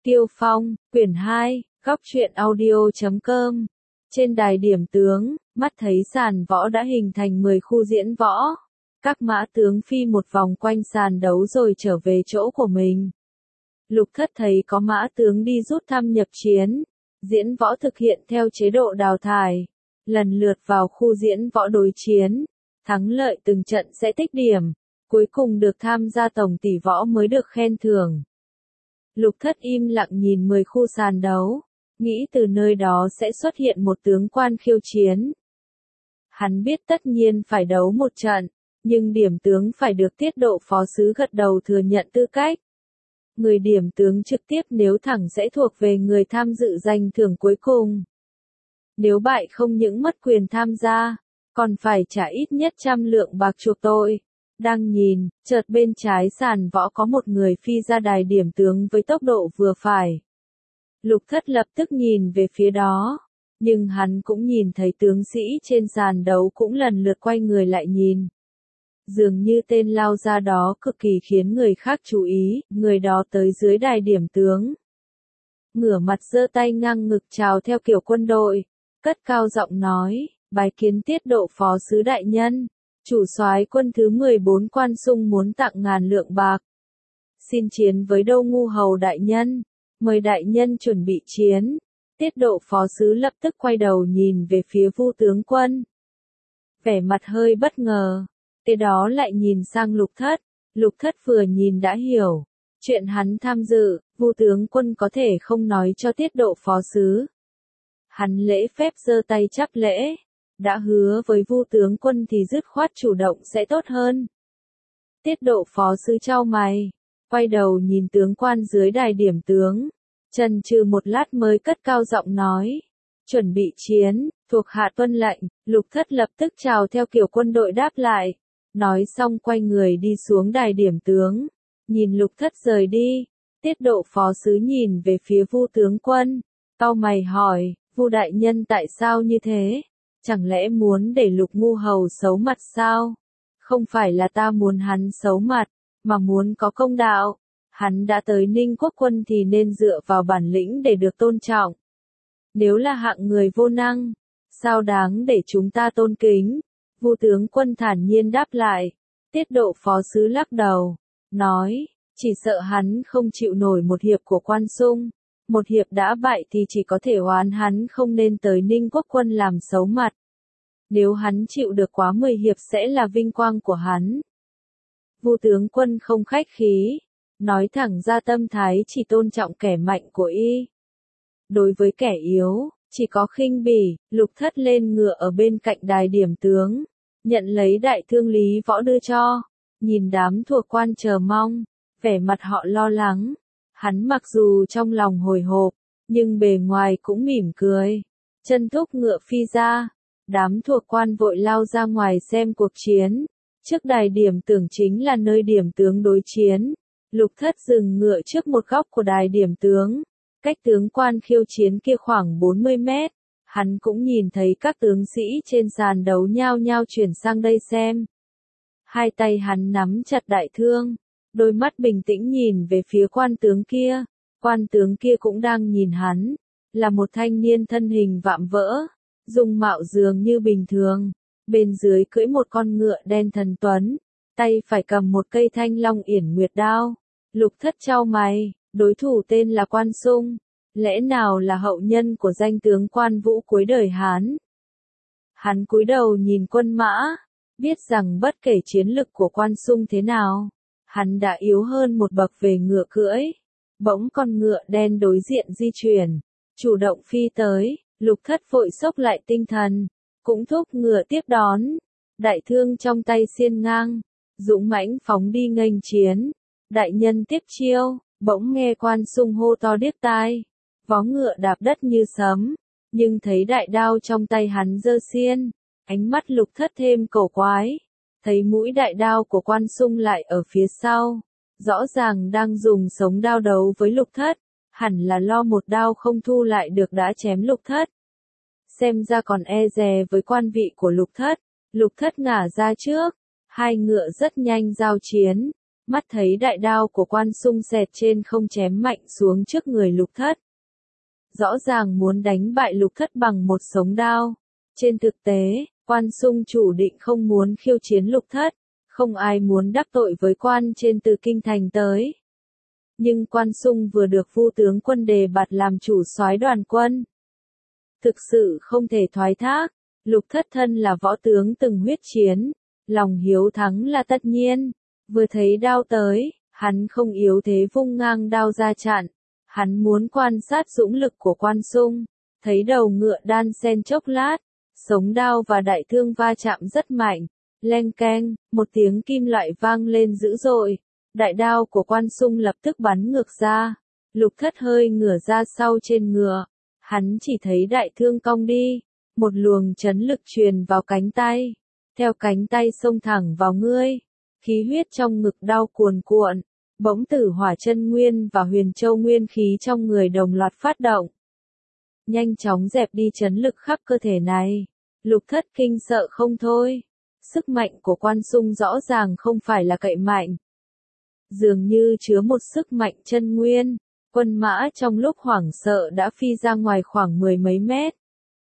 Tiêu Phong, quyển 2, góc truyện audio.com. Trên đài điểm tướng, mắt thấy sàn võ đã hình thành 10 khu diễn võ. Các mã tướng phi một vòng quanh sàn đấu rồi trở về chỗ của mình. Lục Thất thấy có mã tướng đi rút thăm nhập chiến. Diễn võ thực hiện theo chế độ đào thải. Lần lượt vào khu diễn võ đối chiến. Thắng lợi từng trận sẽ tích điểm. Cuối cùng được tham gia tổng tỷ võ mới được khen thưởng. Lục Thất im lặng nhìn 10 khu sàn đấu, nghĩ từ nơi đó sẽ xuất hiện một tướng quan khiêu chiến. Hắn biết tất nhiên phải đấu một trận, nhưng điểm tướng phải được tiết độ phó sứ gật đầu thừa nhận tư cách. Người điểm tướng trực tiếp nếu thẳng sẽ thuộc về người tham dự giành thưởng cuối cùng. Nếu bại không những mất quyền tham gia, còn phải trả ít nhất 100 lượng bạc chuộc tội. Đang nhìn, chợt bên trái sàn võ có một người phi ra đài điểm tướng với tốc độ vừa phải. Lục Thất lập tức nhìn về phía đó, nhưng hắn cũng nhìn thấy tướng sĩ trên sàn đấu cũng lần lượt quay người lại nhìn. Dường như tên lao ra đó cực kỳ khiến người khác chú ý, người đó tới dưới đài điểm tướng. Ngửa mặt giơ tay ngang ngực chào theo kiểu quân đội, cất cao giọng nói, bái kiến tiết độ phó sứ đại nhân. Chủ soái quân thứ 14 Quan Sung muốn tặng 1000 lượng bạc. Xin chiến với Đô Ngu Hầu đại nhân. Mời đại nhân chuẩn bị chiến. Tiết độ phó sứ lập tức quay đầu nhìn về phía Vu tướng quân. Vẻ mặt hơi bất ngờ. Kế đó lại nhìn sang Lục Thất. Lục Thất vừa nhìn đã hiểu. Chuyện hắn tham dự, Vu tướng quân có thể không nói cho tiết độ phó sứ. Hắn lễ phép giơ tay chắp lễ. Đã hứa với Vu tướng quân thì dứt khoát chủ động sẽ tốt hơn. Tiết độ phó sứ chau mày, quay đầu nhìn tướng quan dưới đài điểm tướng, chần chừ một lát mới cất cao giọng nói, chuẩn bị chiến, thuộc hạ tuân lệnh. Lục Thất lập tức chào theo kiểu quân đội đáp lại, nói xong quay người đi xuống đài điểm tướng, nhìn Lục Thất rời đi. Tiết độ phó sứ nhìn về phía Vu tướng quân, cau mày hỏi, Vu đại nhân tại sao như thế? Chẳng lẽ muốn để Lục Ngu Hầu xấu mặt sao? Không phải là ta muốn hắn xấu mặt, mà muốn có công đạo. Hắn đã tới Ninh Quốc quân thì nên dựa vào bản lĩnh để được tôn trọng. Nếu là hạng người vô năng, sao đáng để chúng ta tôn kính? Vu tướng quân thản nhiên đáp lại. Tiết độ phó sứ lắc đầu, nói, chỉ sợ hắn không chịu nổi một hiệp của Quan Sung. Một hiệp đã bại thì chỉ có thể oán hắn không nên tới Ninh Quốc quân làm xấu mặt. Nếu hắn chịu được quá 10 hiệp sẽ là vinh quang của hắn. Vu tướng quân không khách khí, nói thẳng ra tâm thái chỉ tôn trọng kẻ mạnh của y. Đối với kẻ yếu, chỉ có khinh bỉ. Lục Thất lên ngựa ở bên cạnh đài điểm tướng, nhận lấy đại thương lý võ đưa cho, nhìn đám thuộc quan chờ mong, vẻ mặt họ lo lắng. Hắn mặc dù trong lòng hồi hộp, nhưng bề ngoài cũng mỉm cười. Chân thúc ngựa phi ra, đám thuộc quan vội lao ra ngoài xem cuộc chiến. Trước đài điểm tưởng chính là nơi điểm tướng đối chiến. Lục Thất dừng ngựa trước một góc của đài điểm tướng, cách tướng quan khiêu chiến kia khoảng 40 mét. Hắn cũng nhìn thấy các tướng sĩ trên sàn đấu nhao nhao chuyển sang đây xem. Hai tay hắn nắm chặt đại thương. Đôi mắt bình tĩnh nhìn về phía quan tướng kia. Quan tướng kia cũng đang nhìn hắn. Là một thanh niên thân hình vạm vỡ. Dung mạo dường như bình thường. Bên dưới cưỡi một con ngựa đen thần tuấn. Tay phải cầm một cây thanh long yển nguyệt đao. Lục Thất chau mày. Đối thủ tên là Quan Sung. Lẽ nào là hậu nhân của danh tướng Quan Vũ cuối đời Hán? Hắn cúi đầu nhìn quân mã. Biết rằng bất kể chiến lực của Quan Sung thế nào, hắn đã yếu hơn một bậc về ngựa cưỡi. Bỗng con ngựa đen đối diện di chuyển, chủ động phi tới. Lục Thất vội xốc lại tinh thần, cũng thúc ngựa tiếp đón. Đại thương trong tay xiên ngang, dũng mãnh phóng đi nghênh chiến. Đại nhân tiếp chiêu. Bỗng nghe Quan Sung hô to điếc tai. Vó ngựa đạp đất như sấm, nhưng thấy đại đao trong tay hắn giơ xiên. Ánh mắt Lục Thất thêm cổ quái. Thấy mũi đại đao của Quan Sung lại ở phía sau. Rõ ràng đang dùng sống đao đấu với Lục Thất. Hẳn là lo một đao không thu lại được đã chém Lục Thất. Xem ra còn e dè với quan vị của Lục Thất. Lục Thất ngả ra trước. Hai ngựa rất nhanh giao chiến. mắt thấy đại đao của Quan Xung xẹt trên không chém mạnh xuống trước người Lục Thất. Rõ ràng muốn đánh bại Lục Thất bằng một sống đao. Trên thực tế, Quan Xung chủ định không muốn khiêu chiến Lục Thất, không ai muốn đắc tội với quan trên từ kinh thành tới. Nhưng Quan Xung vừa được Vu tướng quân đề bạt làm chủ soái đoàn quân. Thực sự không thể thoái thác, Lục Thất thân là võ tướng từng huyết chiến, lòng hiếu thắng là tất nhiên. Vừa thấy đao tới, hắn không yếu thế vung ngang đao ra chặn. Hắn muốn quan sát dũng lực của Quan Xung, thấy đầu ngựa đan xen chốc lát, sống đao và đại thương va chạm rất mạnh, leng keng, một tiếng kim loại vang lên dữ dội, đại đao của Quan Xung lập tức bắn ngược ra, Lục Thất hơi ngửa ra sau trên ngựa, hắn chỉ thấy đại thương cong đi, một luồng chấn lực truyền vào cánh tay, theo cánh tay xông thẳng vào ngươi, khí huyết trong ngực đau cuồn cuộn. Bỗng Tử Hỏa Chân Nguyên và Huyền Châu Nguyên khí trong người đồng loạt phát động. Nhanh chóng dẹp đi chấn lực khắp cơ thể này. Lục Thất kinh sợ không thôi. Sức mạnh của Quan Xung rõ ràng không phải là cậy mạnh. Dường như chứa một sức mạnh chân nguyên. Quân mã trong lúc hoảng sợ đã phi ra ngoài khoảng 10 mấy mét.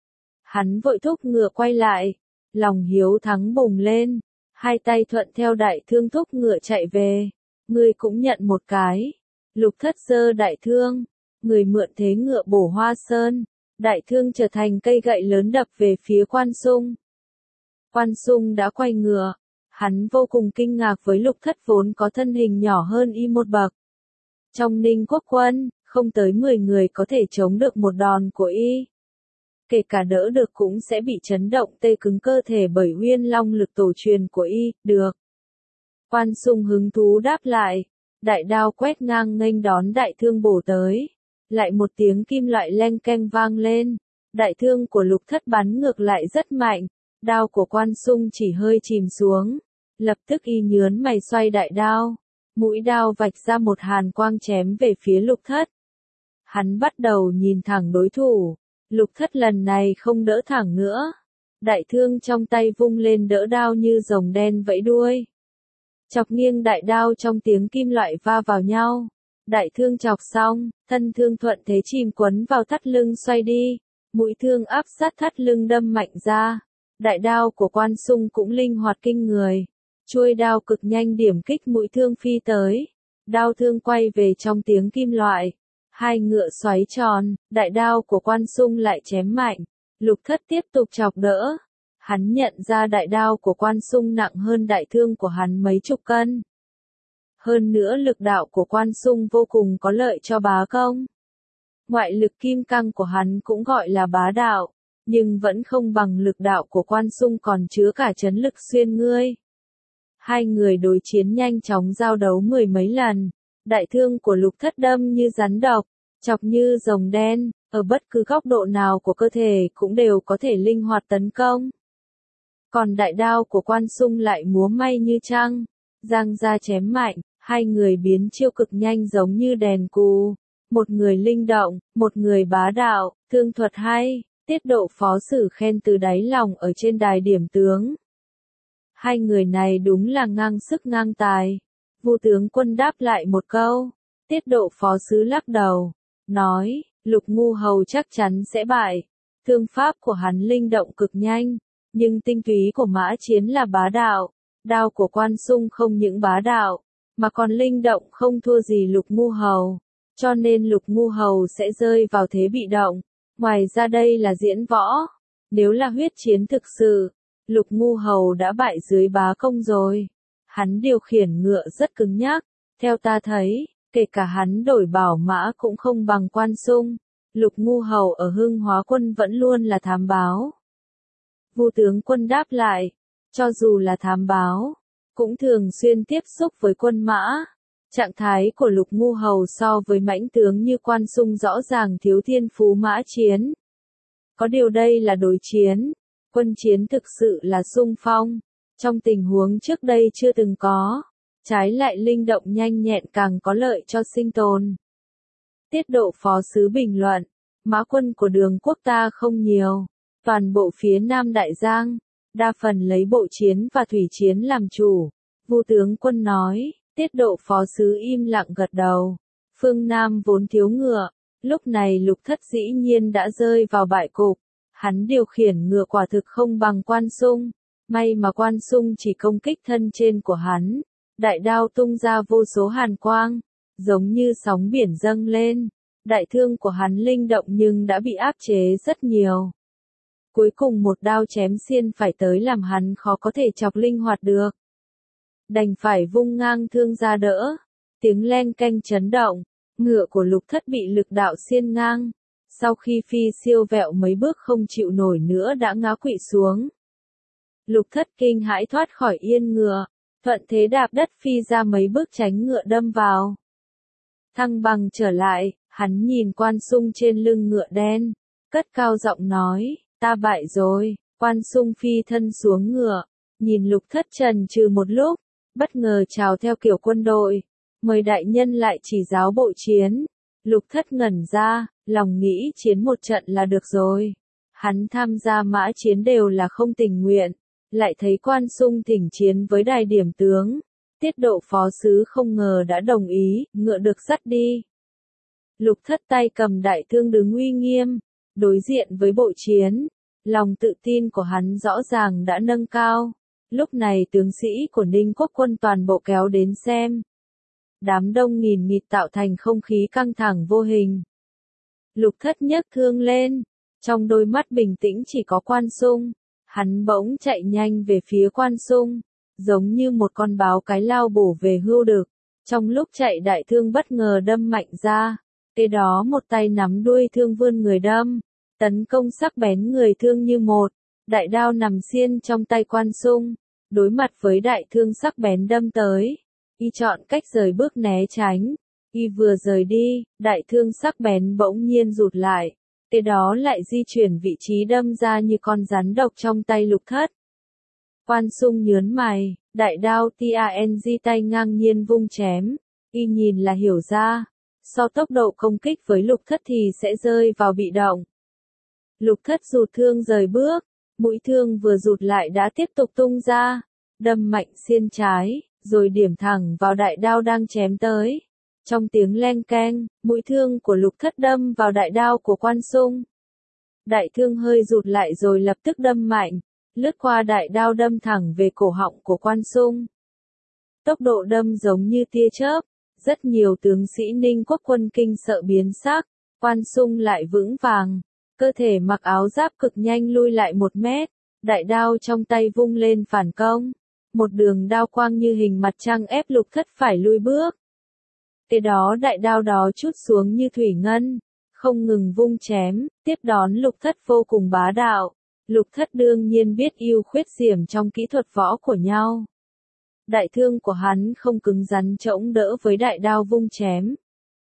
Hắn vội thúc ngựa quay lại. Lòng hiếu thắng bùng lên. Hai tay thuận theo đại thương thúc ngựa chạy về. Ngươi cũng nhận một cái. Lục Thất giơ đại thương. Người mượn thế ngựa bổ Hoa Sơn. Đại thương trở thành cây gậy lớn đập về phía Quan Xung. Quan Xung đã quay ngựa. Hắn vô cùng kinh ngạc với Lục Thất vốn có thân hình nhỏ hơn y một bậc. Trong Ninh Quốc quân, không tới 10 người có thể chống được một đòn của y. Kể cả đỡ được cũng sẽ bị chấn động tê cứng cơ thể bởi Uyên Long lực tổ truyền của y, được. Quan Xung hứng thú đáp lại, đại đao quét ngang nghênh đón đại thương bổ tới. Lại một tiếng kim loại leng keng vang lên, đại thương của Lục Thất bắn ngược lại rất mạnh, đao của Quan Xung chỉ hơi chìm xuống. Lập tức y nhớn mày xoay đại đao, mũi đao vạch ra một hàn quang chém về phía Lục Thất. Hắn bắt đầu nhìn thẳng đối thủ, Lục Thất lần này không đỡ thẳng nữa. Đại thương trong tay vung lên đỡ đao như rồng đen vẫy đuôi. Chọc nghiêng đại đao trong tiếng kim loại va vào nhau. Đại thương chọc xong, thân thương thuận thế chìm quấn vào thắt lưng xoay đi. Mũi thương áp sát thắt lưng đâm mạnh ra. Đại đao của Quan Xung cũng linh hoạt kinh người. Chuôi đao cực nhanh điểm kích mũi thương phi tới. Đao thương quay về trong tiếng kim loại. Hai ngựa xoáy tròn, đại đao của Quan Xung lại chém mạnh. Lục Thất tiếp tục chọc đỡ. Hắn nhận ra đại đao của Quan Xung nặng hơn đại thương của hắn mấy chục cân. Hơn nữa lực đạo của Quan Xung vô cùng có lợi cho bá công. Ngoại lực kim cang của hắn cũng gọi là bá đạo, nhưng vẫn không bằng lực đạo của Quan Xung còn chứa cả chấn lực xuyên ngươi. Hai người đối chiến nhanh chóng giao đấu 10 mấy lần. Đại thương của Lục Thất đâm như rắn độc, chọc như rồng đen, ở bất cứ góc độ nào của cơ thể cũng đều có thể linh hoạt tấn công. Còn đại đao của Quan Xung lại múa may như trăng, giang ra chém mạnh, hai người biến chiêu cực nhanh giống như đèn cù. Một người linh động, một người bá đạo, thương thuật hay, tiết độ phó sử khen từ đáy lòng ở trên đài điểm tướng. Hai người này đúng là ngang sức ngang tài. Vu tướng quân đáp lại một câu, tiết độ phó sứ lắc đầu, nói, Lục Ngu Hầu chắc chắn sẽ bại. Thương pháp của hắn linh động cực nhanh, nhưng tinh túy của mã chiến là bá đạo. Đao của Quan Xung không những bá đạo, mà còn linh động không thua gì Lục Ngu Hầu. Cho nên Lục Ngu Hầu sẽ rơi vào thế bị động. Ngoài ra đây là diễn võ. Nếu là huyết chiến thực sự, Lục Ngu Hầu đã bại dưới bá công rồi. Hắn điều khiển ngựa rất cứng nhắc. Theo ta thấy, kể cả hắn đổi bảo mã cũng không bằng Quan Xung. Lục Ngu Hầu ở Hưng Hóa quân vẫn luôn là thám báo. Vu tướng quân đáp lại, cho dù là thám báo, cũng thường xuyên tiếp xúc với quân mã. Trạng thái của Lục Ngu Hầu so với mãnh tướng như Quan Xung rõ ràng thiếu thiên phú mã chiến. Có điều đây là đối chiến, quân chiến thực sự là xung phong, trong tình huống trước đây chưa từng có, trái lại linh động nhanh nhẹn càng có lợi cho sinh tồn. Tiết độ phó sứ bình luận, mã quân của Đường quốc ta không nhiều, toàn bộ phía Nam Đại Giang, đa phần lấy bộ chiến và thủy chiến làm chủ. Vu tướng quân nói, Tiết Độ phó sứ im lặng gật đầu. Phương Nam vốn thiếu ngựa, lúc này Lục Thất dĩ nhiên đã rơi vào bại cục. Hắn điều khiển ngựa quả thực không bằng Quan Xung, may mà Quan Xung chỉ công kích thân trên của hắn, đại đao tung ra vô số hàn quang, giống như sóng biển dâng lên. Đại thương của hắn linh động nhưng đã bị áp chế rất nhiều. Cuối cùng một đao chém xiên phải tới làm hắn khó có thể chọc linh hoạt được. Đành phải vung ngang thương ra đỡ. Tiếng len canh chấn động, ngựa của Lục Thất bị lực đạo xiên ngang. Sau khi phi siêu vẹo mấy bước không chịu nổi nữa đã ngã quỵ xuống. Lục Thất kinh hãi thoát khỏi yên ngựa, thuận thế đạp đất phi ra mấy bước tránh ngựa đâm vào. Thăng bằng trở lại, hắn nhìn Quan Xung trên lưng ngựa đen, cất cao giọng nói, ta bại rồi. Quan Xung phi thân xuống ngựa, nhìn Lục Thất chần chừ một lúc, bất ngờ chào theo kiểu quân đội, mời đại nhân lại chỉ giáo bộ chiến. Lục Thất ngẩn ra, lòng nghĩ chiến một trận là được rồi. Hắn tham gia mã chiến đều là không tình nguyện, lại thấy Quan Xung thỉnh chiến với Đài Điểm tướng. Tiết Độ phó sứ không ngờ đã đồng ý, ngựa được dắt đi. Lục Thất tay cầm đại thương đứng uy nghiêm, đối diện với bộ chiến. Lòng tự tin của hắn rõ ràng đã nâng cao. Lúc này tướng sĩ của Ninh Quốc quân toàn bộ kéo đến xem. Đám đông nghìn nghịt tạo thành không khí căng thẳng vô hình. Lục Thất nhấc thương lên, trong đôi mắt bình tĩnh chỉ có Quan Xung. Hắn bỗng chạy nhanh về phía Quan Xung, giống như một con báo cái lao bổ về hươu đực. Trong lúc chạy đại thương bất ngờ đâm mạnh ra, kế đó một tay nắm đuôi thương vươn người đâm, tấn công sắc bén người thương như một. Đại đao nằm xiên trong tay Quan Xung, đối mặt với đại thương sắc bén đâm tới. Y chọn cách rời bước né tránh. Y vừa rời đi, đại thương sắc bén bỗng nhiên rụt lại. Kế đó lại di chuyển vị trí đâm ra như con rắn độc trong tay Lục Thất. Quan Xung nhớn mày, đại đao TANG tay ngang nhiên vung chém. Y nhìn là hiểu ra, so tốc độ công kích với Lục Thất thì sẽ rơi vào bị động. Lục Thất rụt thương rời bước, mũi thương vừa rụt lại đã tiếp tục tung ra, đâm mạnh xiên trái, rồi điểm thẳng vào đại đao đang chém tới. Trong tiếng len keng, mũi thương của Lục Thất đâm vào đại đao của Quan Xung. Đại thương hơi rụt lại rồi lập tức đâm mạnh, lướt qua đại đao đâm thẳng về cổ họng của Quan Xung. Tốc độ đâm giống như tia chớp, rất nhiều tướng sĩ Ninh Quốc quân kinh sợ biến sắc. Quan Xung lại vững vàng, cơ thể mặc áo giáp cực nhanh lui lại 1 mét, đại đao trong tay vung lên phản công. Một đường đao quang như hình mặt trăng ép Lục Thất phải lui bước. Kế đó đại đao đó trút xuống như thủy ngân, không ngừng vung chém, tiếp đón Lục Thất vô cùng bá đạo. Lục Thất đương nhiên biết ưu khuyết điểm trong kỹ thuật võ của nhau. Đại thương của hắn không cứng rắn chống đỡ với đại đao vung chém,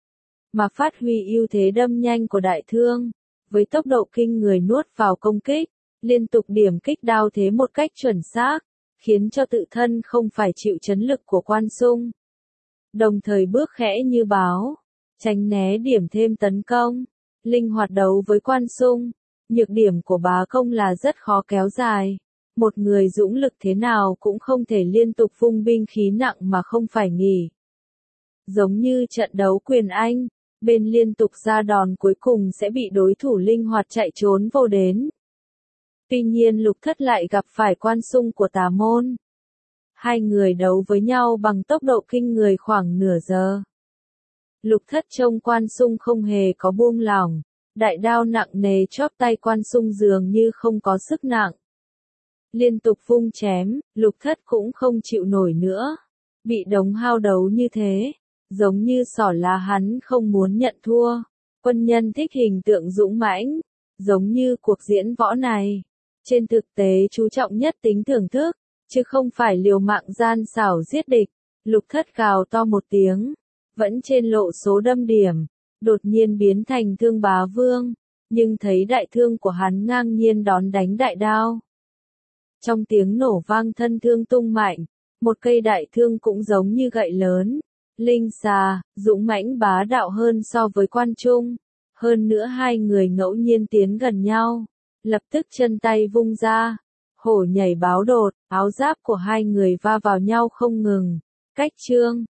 mà phát huy ưu thế đâm nhanh của đại thương, với tốc độ kinh người nuốt vào công kích, liên tục điểm kích đao thế một cách chuẩn xác, khiến cho tự thân không phải chịu chấn lực của Quan Xung. Đồng thời bước khẽ như báo, tránh né điểm thêm tấn công, linh hoạt đấu với Quan Xung. Nhược điểm của bá công là rất khó kéo dài. Một người dũng lực thế nào cũng không thể liên tục vung binh khí nặng mà không phải nghỉ. Giống như trận đấu quyền Anh, bên liên tục ra đòn cuối cùng sẽ bị đối thủ linh hoạt chạy trốn vô đến. Tuy nhiên Lục Thất lại gặp phải Quan Xung của Tà Môn. Hai người đấu với nhau bằng tốc độ kinh người khoảng nửa giờ. Lục Thất trông Quan Xung không hề có buông lỏng, đại đao nặng nề chóp tay Quan Xung dường như không có sức nặng. Liên tục vung chém, Lục Thất cũng không chịu nổi nữa. Bị đống hao đấu như thế, giống như xỏ lá hắn không muốn nhận thua. Quân nhân thích hình tượng dũng mãnh, giống như cuộc diễn võ này. Trên thực tế chú trọng nhất tính thưởng thức, chứ không phải liều mạng gian xảo giết địch. Lục Thất gào to một tiếng, vẫn trên lộ số đâm điểm, đột nhiên biến thành Thương Bá Vương, nhưng thấy đại thương của hắn ngang nhiên đón đánh đại đao. Trong tiếng nổ vang thân thương tung mạnh, một cây đại thương cũng giống như gậy lớn, linh xà, dũng mãnh bá đạo hơn so với Quan Trung. Hơn nữa hai người ngẫu nhiên tiến gần nhau, lập tức chân tay vung ra, hổ nhảy báo đột, áo giáp của hai người va vào nhau không ngừng. Cách chương